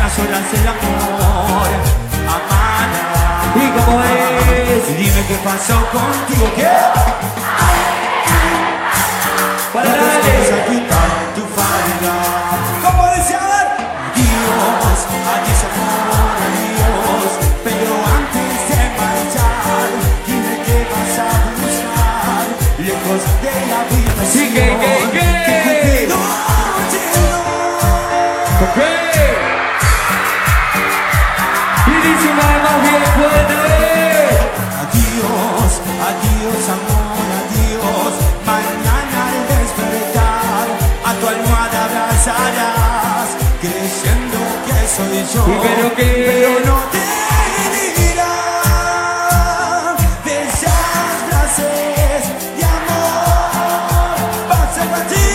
ganas horas el amor. Amada. ¿Y cómo es? Dime qué pasó contigo, ¿qué? Para no darle. te vas a quitar tu falda. ¿Cómo decía? A ver. Adiós, adiós amor, adiós. Pero antes de marchar, dime qué vas a buscar. Lejos de la habitación. Sí, que Cupido llenó. Ok. Y dice más bien fuerte. Adiós, adiós amor, adiós. Mañana al despertar a tu almohada abrazarás, creyendo que soy yo. ¿Y pero no te dirán de esas frases de amor. Pasa para ti.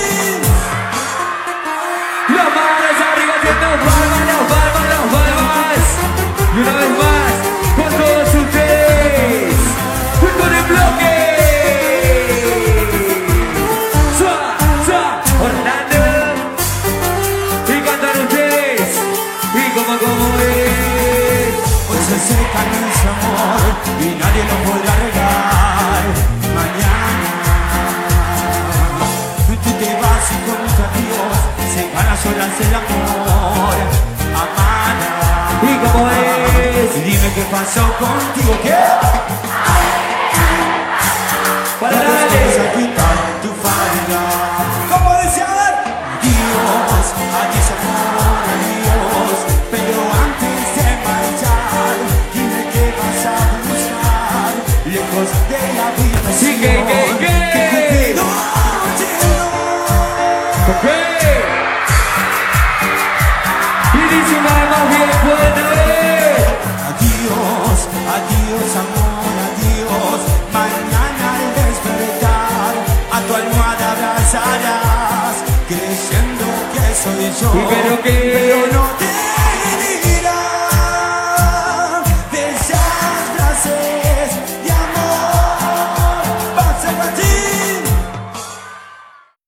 Las manos arriba haciendo palmas, las palmas, las palmas. Y una vez más, con todos ustedes, y con el bloque. Sua, sua, Orlando. Y cantan ustedes. Y como es. Hoy se seca nuestro amor y nadie lo podrá regar. Mañana tú te vas y con tu adiós se van a solas el amor. Amada. Y como es. Dime qué pasó contigo, ¿qué? Para no te vas darle. a quitar tu falda. ¿Cómo decía? A ver. Adiós, adiós amor, adiós. Pero antes de marchar, dime qué vas a buscar. Lejos de la habitación. Sí, que Cupido llenó. Ok. Y dice más bien fuerte. Adiós, adiós amor, adiós. Mañana al despertar a tu almohada abrazarás, creyendo que soy yo. ¿Y pero qué? Pero no te